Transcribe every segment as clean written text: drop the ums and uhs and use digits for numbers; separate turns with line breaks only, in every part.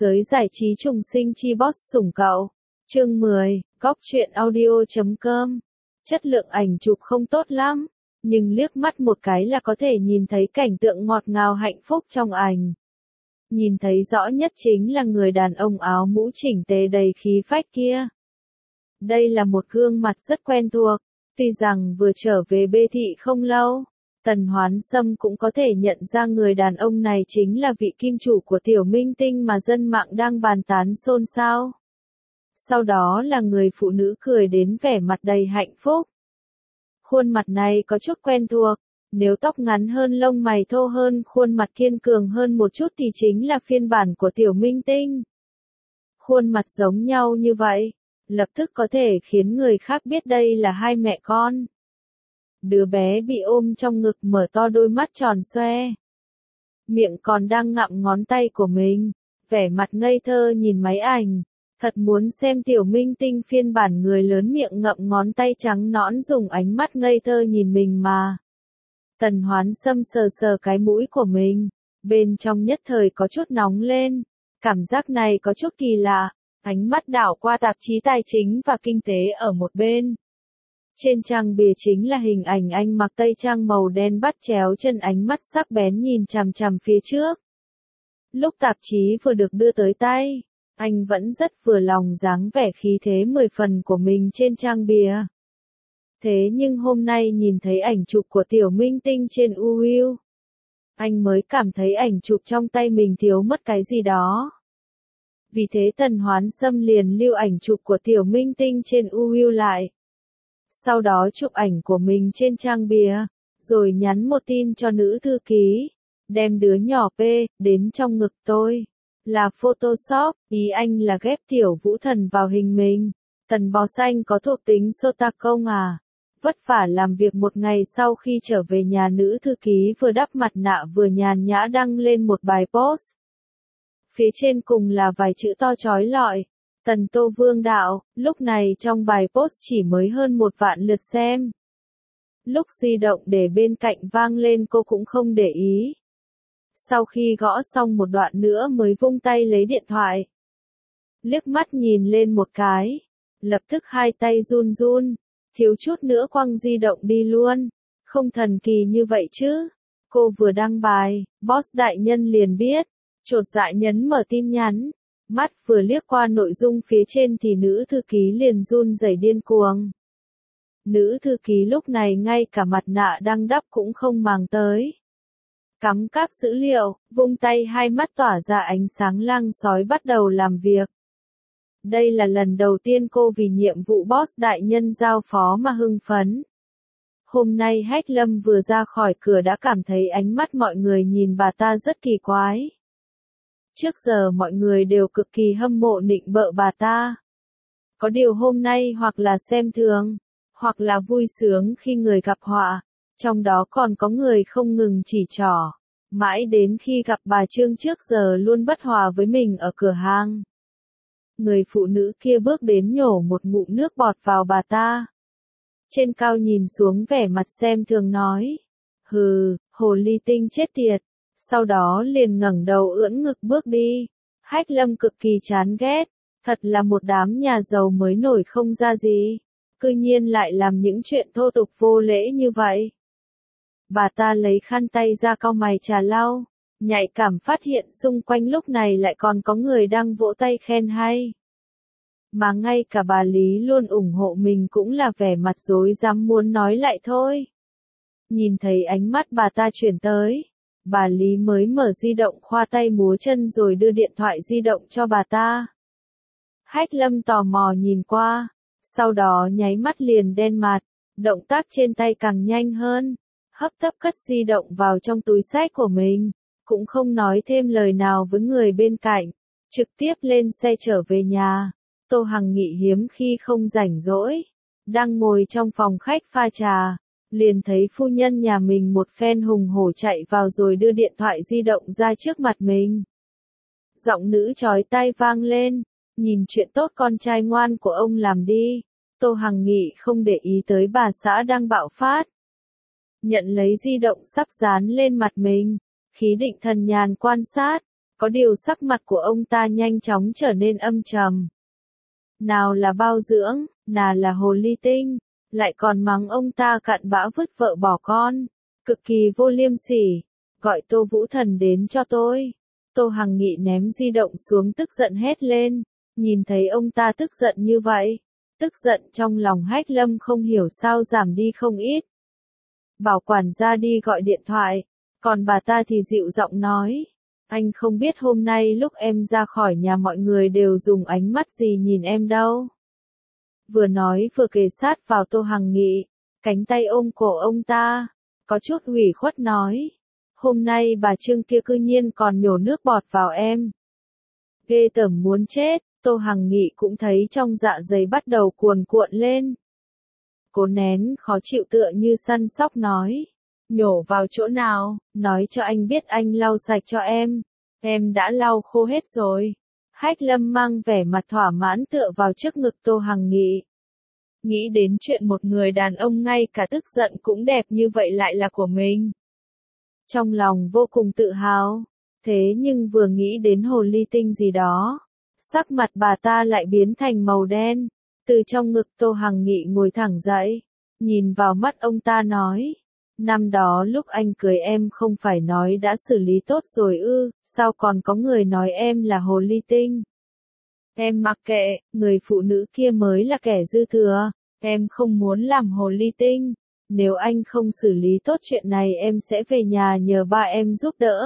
Giới giải trí trùng sinh chi boss sủng cậu. Chương 10, góc truyện audio.com. Chất lượng ảnh chụp không tốt lắm, nhưng liếc mắt một cái là có thể nhìn thấy cảnh tượng ngọt ngào hạnh phúc trong ảnh. Nhìn thấy rõ nhất chính là người đàn ông áo mũ chỉnh tề đầy khí phách kia. Đây là một gương mặt rất quen thuộc, tuy rằng vừa trở về Bê Thị không lâu. Tần Hoán Sâm cũng có thể nhận ra người đàn ông này chính là vị kim chủ của tiểu minh tinh mà dân mạng đang bàn tán xôn xao. Sau đó là người phụ nữ cười đến vẻ mặt đầy hạnh phúc. Khuôn mặt này có chút quen thuộc, nếu tóc ngắn hơn lông mày thô hơn khuôn mặt kiên cường hơn một chút thì chính là phiên bản của tiểu minh tinh. Khuôn mặt giống nhau như vậy, lập tức có thể khiến người khác biết đây là hai mẹ con. Đứa bé bị ôm trong ngực mở to đôi mắt tròn xoe. Miệng còn đang ngậm ngón tay của mình, vẻ mặt ngây thơ nhìn máy ảnh. Thật muốn xem tiểu minh tinh phiên bản người lớn miệng ngậm ngón tay trắng nõn dùng ánh mắt ngây thơ nhìn mình mà. Tần Hoán Sâm sờ sờ cái mũi của mình, bên trong nhất thời có chút nóng lên. Cảm giác này có chút kỳ lạ, ánh mắt đảo qua tạp chí tài chính và kinh tế ở một bên. Trên trang bìa chính là hình ảnh anh mặc tây trang màu đen bắt chéo chân, ánh mắt sắc bén nhìn chằm chằm phía trước. Lúc tạp chí vừa được đưa tới tay, anh vẫn rất vừa lòng dáng vẻ khí thế 10 phần của mình trên trang bìa. Thế nhưng hôm nay nhìn thấy ảnh chụp của tiểu minh tinh trên UU, anh mới cảm thấy ảnh chụp trong tay mình thiếu mất cái gì đó. Vì thế Tần Hoán Sâm liền lưu ảnh chụp của tiểu minh tinh trên UU lại. Sau đó chụp ảnh của mình trên trang bìa, rồi nhắn một tin cho nữ thư ký, đem đứa nhỏ P đến trong ngực tôi. Là Photoshop, ý anh là ghép tiểu vũ thần vào hình mình. Tần Bò Xanh có thuộc tính Sota công à? Vất vả làm việc một ngày sau khi trở về nhà, nữ thư ký vừa đắp mặt nạ vừa nhàn nhã đăng lên một bài post. Phía trên cùng là vài chữ to chói lọi. Tần Tô Vương đạo, lúc này trong bài post chỉ mới hơn 1 vạn lượt xem. Lúc di động để bên cạnh vang lên cô cũng không để ý. Sau khi gõ xong một đoạn nữa mới vung tay lấy điện thoại. Liếc mắt nhìn lên một cái, lập tức hai tay run run, thiếu chút nữa quăng di động đi luôn. Không thần kỳ như vậy chứ. Cô vừa đăng bài, boss đại nhân liền biết, chột dạ nhấn mở tin nhắn. Mắt vừa liếc qua nội dung phía trên thì nữ thư ký liền run rẩy điên cuồng. Nữ thư ký lúc này ngay cả mặt nạ đang đắp cũng không màng tới. Cắm các dữ liệu, vung tay hai mắt tỏa ra ánh sáng lang sói bắt đầu làm việc. Đây là lần đầu tiên cô vì nhiệm vụ boss đại nhân giao phó mà hưng phấn. Hôm nay Hách Lâm vừa ra khỏi cửa đã cảm thấy ánh mắt mọi người nhìn bà ta rất kỳ quái. Trước giờ mọi người đều cực kỳ hâm mộ nịnh bợ bà ta. Có điều hôm nay hoặc là xem thường, hoặc là vui sướng khi người gặp họa, trong đó còn có người không ngừng chỉ trỏ. Mãi đến khi gặp bà Trương trước giờ luôn bất hòa với mình ở cửa hàng. Người phụ nữ kia bước đến nhổ một ngụm nước bọt vào bà ta. Trên cao nhìn xuống vẻ mặt xem thường nói. Hừ, hồ ly tinh chết tiệt. Sau đó liền ngẩng đầu ưỡn ngực bước đi. Hách Lâm cực kỳ chán ghét. Thật là một đám nhà giàu mới nổi không ra gì. Cư nhiên lại làm những chuyện thô tục vô lễ như vậy. Bà ta lấy khăn tay ra cau mày trà lau, nhạy cảm phát hiện xung quanh lúc này lại còn có người đang vỗ tay khen hay. Mà ngay cả bà Lý luôn ủng hộ mình cũng là vẻ mặt rối rắm muốn nói lại thôi. Nhìn thấy ánh mắt bà ta chuyển tới, bà Lý mới mở di động khoa tay múa chân rồi đưa điện thoại di động cho bà ta. Hách Lâm tò mò nhìn qua, sau đó nháy mắt liền đen mặt, động tác trên tay càng nhanh hơn. Hấp tấp cất di động vào trong túi xách của mình, cũng không nói thêm lời nào với người bên cạnh, trực tiếp lên xe trở về nhà. Tô Hằng Nghị hiếm khi không rảnh rỗi, đang ngồi trong phòng khách pha trà, liền thấy phu nhân nhà mình một phen hùng hổ chạy vào rồi đưa điện thoại di động ra trước mặt mình. Giọng nữ chói tai vang lên, nhìn chuyện tốt con trai ngoan của ông làm đi. Tô Hằng Nghị không để ý tới bà xã đang bạo phát. Nhận lấy di động sắp dán lên mặt mình, khí định thần nhàn quan sát, Có điều sắc mặt của ông ta nhanh chóng trở nên âm trầm. Nào là bao dưỡng, nào là hồ ly tinh, lại còn mắng ông ta cặn bã vứt vợ bỏ con, cực kỳ vô liêm sỉ. Gọi Tô Vũ Thần đến cho tôi. Tô Hằng Nghị ném di động xuống tức giận hét lên, nhìn thấy ông ta tức giận như vậy, tức giận trong lòng Hách Lâm không hiểu sao giảm đi không ít. Bảo quản gia đi gọi điện thoại, còn bà ta thì dịu giọng nói, anh không biết hôm nay lúc em ra khỏi nhà mọi người đều dùng ánh mắt gì nhìn em đâu. Vừa nói vừa kề sát vào Tô Hằng Nghị, cánh tay ôm cổ ông ta, có chút ủy khuất nói, hôm nay bà Trương kia cư nhiên còn nhổ nước bọt vào em. Ghê tởm muốn chết, Tô Hằng Nghị cũng thấy trong dạ dày bắt đầu cuồn cuộn lên. Cố nén khó chịu tựa như săn sóc nói, nhổ vào chỗ nào, nói cho anh biết anh lau sạch cho em đã lau khô hết rồi. Hách Lâm mang vẻ mặt thỏa mãn tựa vào trước ngực Tô Hằng Nghị. Nghĩ đến chuyện một người đàn ông ngay cả tức giận cũng đẹp như vậy lại là của mình. Trong lòng vô cùng tự hào, thế nhưng vừa nghĩ đến hồ ly tinh gì đó, sắc mặt bà ta lại biến thành màu đen. Từ trong ngực Tô Hằng Nghị ngồi thẳng dậy, nhìn vào mắt ông ta nói, năm đó lúc anh cưới em không phải nói đã xử lý tốt rồi ư, sao còn có người nói em là hồ ly tinh. Em mặc kệ, người phụ nữ kia mới là kẻ dư thừa, em không muốn làm hồ ly tinh, nếu anh không xử lý tốt chuyện này em sẽ về nhà nhờ ba em giúp đỡ.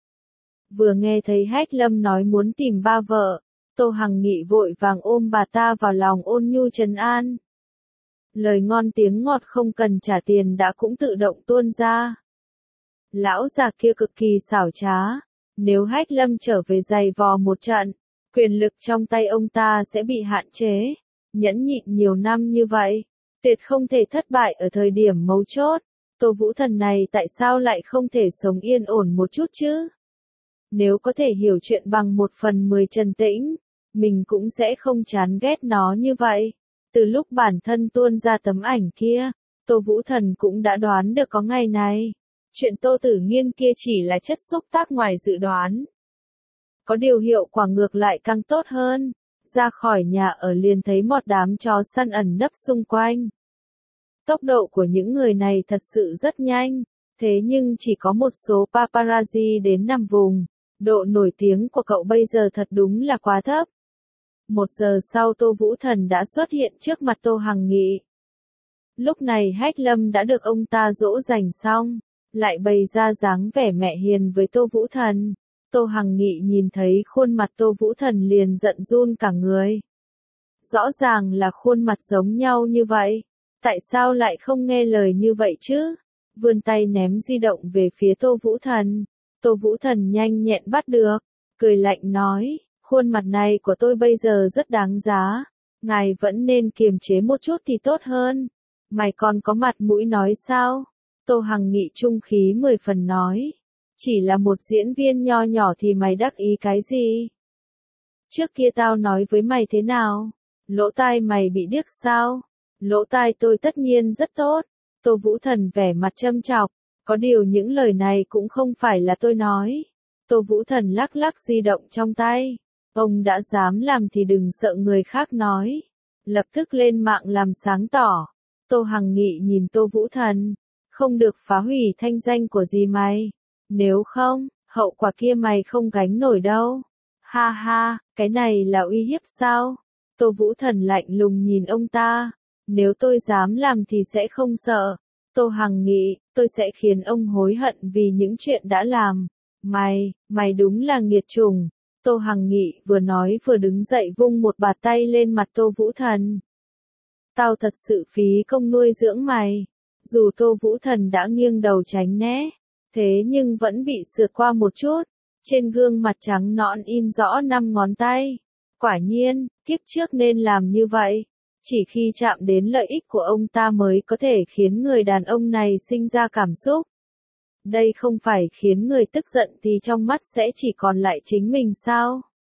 Vừa nghe thấy Hách Lâm nói muốn tìm ba vợ, Tô Hằng Nghị vội vàng ôm bà ta vào lòng ôn nhu trấn an. Lời ngon tiếng ngọt không cần trả tiền đã cũng tự động tuôn ra. Lão già kia cực kỳ xảo trá, nếu Hách Lâm trở về giày vò một trận, quyền lực trong tay ông ta sẽ bị hạn chế. Nhẫn nhịn nhiều năm như vậy, tuyệt không thể thất bại ở thời điểm mấu chốt. Tô Vũ Thần này tại sao lại không thể sống yên ổn một chút chứ? Nếu có thể hiểu chuyện bằng 1/10 Trần Tĩnh, mình cũng sẽ không chán ghét nó như vậy. Từ lúc bản thân tuôn ra tấm ảnh kia, Tô Vũ Thần cũng đã đoán được có ngày này. Chuyện Tô Tử Nghiên kia chỉ là chất xúc tác ngoài dự đoán. Có điều hiệu quả ngược lại càng tốt hơn. Ra khỏi nhà ở liền thấy một đám chó săn ẩn nấp xung quanh. Tốc độ của những người này thật sự rất nhanh, thế nhưng chỉ có một số paparazzi đến nằm vùng. Độ nổi tiếng của cậu bây giờ thật đúng là quá thấp. 1 giờ sau Tô Vũ Thần đã xuất hiện trước mặt Tô Hằng Nghị. Lúc này Hách Lâm đã được ông ta dỗ dành xong, lại bày ra dáng vẻ mẹ hiền với Tô Vũ Thần. Tô Hằng Nghị nhìn thấy khuôn mặt Tô Vũ Thần liền giận run cả người. Rõ ràng là khuôn mặt giống nhau như vậy, tại sao lại không nghe lời như vậy chứ? Vươn tay ném di động về phía Tô Vũ Thần. Tô Vũ Thần nhanh nhẹn bắt được, cười lạnh nói, khuôn mặt này của tôi bây giờ rất đáng giá, ngài vẫn nên kiềm chế một chút thì tốt hơn. Mày còn có mặt mũi nói sao? Tô Hằng Nghị trung khí 10 phần nói, chỉ là một diễn viên nho nhỏ thì mày đắc ý cái gì? Trước kia tao nói với mày thế nào? Lỗ tai mày bị điếc sao? Lỗ tai tôi tất nhiên rất tốt. Tô Vũ Thần vẻ mặt châm chọc, có điều những lời này cũng không phải là tôi nói. Tô Vũ Thần lắc lắc di động trong tay. Ông đã dám làm thì đừng sợ người khác nói. Lập tức lên mạng làm sáng tỏ. Tô Hằng Nghị nhìn Tô Vũ Thần. Không được phá hủy thanh danh của dì mày. Nếu không, hậu quả kia mày không gánh nổi đâu. Ha ha, cái này là uy hiếp sao? Tô Vũ Thần lạnh lùng nhìn ông ta. Nếu tôi dám làm thì sẽ không sợ. Tô Hằng Nghị, tôi sẽ khiến ông hối hận vì những chuyện đã làm. Mày đúng là nghiệt chủng. Tô Hằng Nghị vừa nói vừa đứng dậy vung một bạt tay lên mặt Tô Vũ Thần. Tao thật sự phí công nuôi dưỡng mày. Dù Tô Vũ Thần đã nghiêng đầu tránh né, thế nhưng vẫn bị sượt qua một chút. Trên gương mặt trắng nõn in rõ 5 ngón tay. Quả nhiên, kiếp trước nên làm như vậy. Chỉ khi chạm đến lợi ích của ông ta mới có thể khiến người đàn ông này sinh ra cảm xúc. Đây không phải khiến người tức giận thì trong mắt sẽ chỉ còn lại chính mình sao?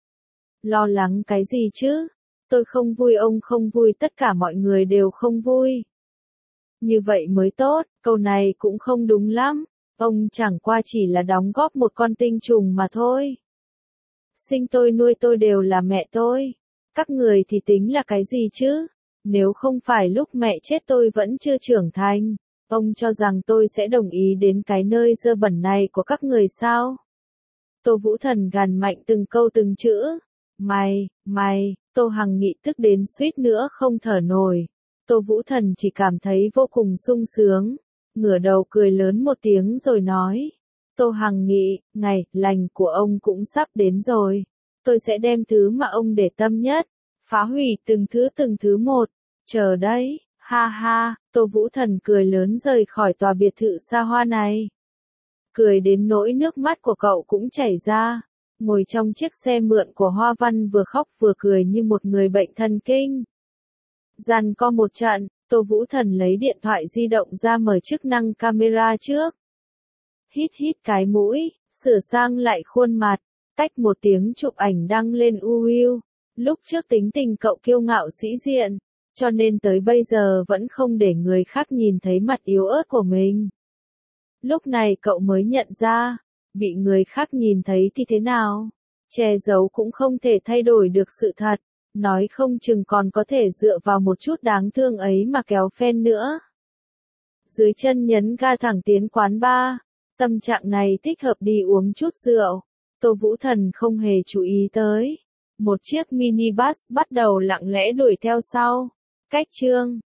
Lo lắng cái gì chứ? Tôi không vui ông không vui tất cả mọi người đều không vui. Như vậy mới tốt, câu này cũng không đúng lắm. Ông chẳng qua chỉ là đóng góp một con tinh trùng mà thôi. Sinh tôi nuôi tôi đều là mẹ tôi. Các người thì tính là cái gì chứ? Nếu không phải lúc mẹ chết tôi vẫn chưa trưởng thành, ông cho rằng tôi sẽ đồng ý đến cái nơi dơ bẩn này của các người sao? Tô Vũ Thần gằn mạnh từng câu từng chữ. Mày, Tô Hằng Nghị tức đến suýt nữa không thở nổi. Tô Vũ Thần chỉ cảm thấy vô cùng sung sướng, ngửa đầu cười lớn một tiếng rồi nói. Tô Hằng Nghị, ngày lành của ông cũng sắp đến rồi. Tôi sẽ đem thứ mà ông để tâm nhất, phá hủy từng thứ một. Chờ đấy, ha ha, Tô Vũ Thần cười lớn rời khỏi tòa biệt thự xa hoa này. Cười đến nỗi nước mắt của cậu cũng chảy ra. Ngồi trong chiếc xe mượn của Hoa Văn vừa khóc vừa cười như một người bệnh thần kinh. Giằng co một trận, Tô Vũ Thần lấy điện thoại di động ra mở chức năng camera trước. Hít cái mũi, sửa sang lại khuôn mặt, tách một tiếng chụp ảnh đăng lên UU. Lúc trước tính tình cậu kiêu ngạo sĩ diện, cho nên tới bây giờ vẫn không để người khác nhìn thấy mặt yếu ớt của mình. Lúc này cậu mới nhận ra, bị người khác nhìn thấy thì thế nào? Che giấu cũng không thể thay đổi được sự thật, nói không chừng còn có thể dựa vào một chút đáng thương ấy mà kéo fan nữa. Dưới chân nhấn ga thẳng tiến quán bar, tâm trạng này thích hợp đi uống chút rượu. Tô Vũ Thần không hề chú ý tới. Một chiếc minibus bắt đầu lặng lẽ đuổi theo sau. Cách chương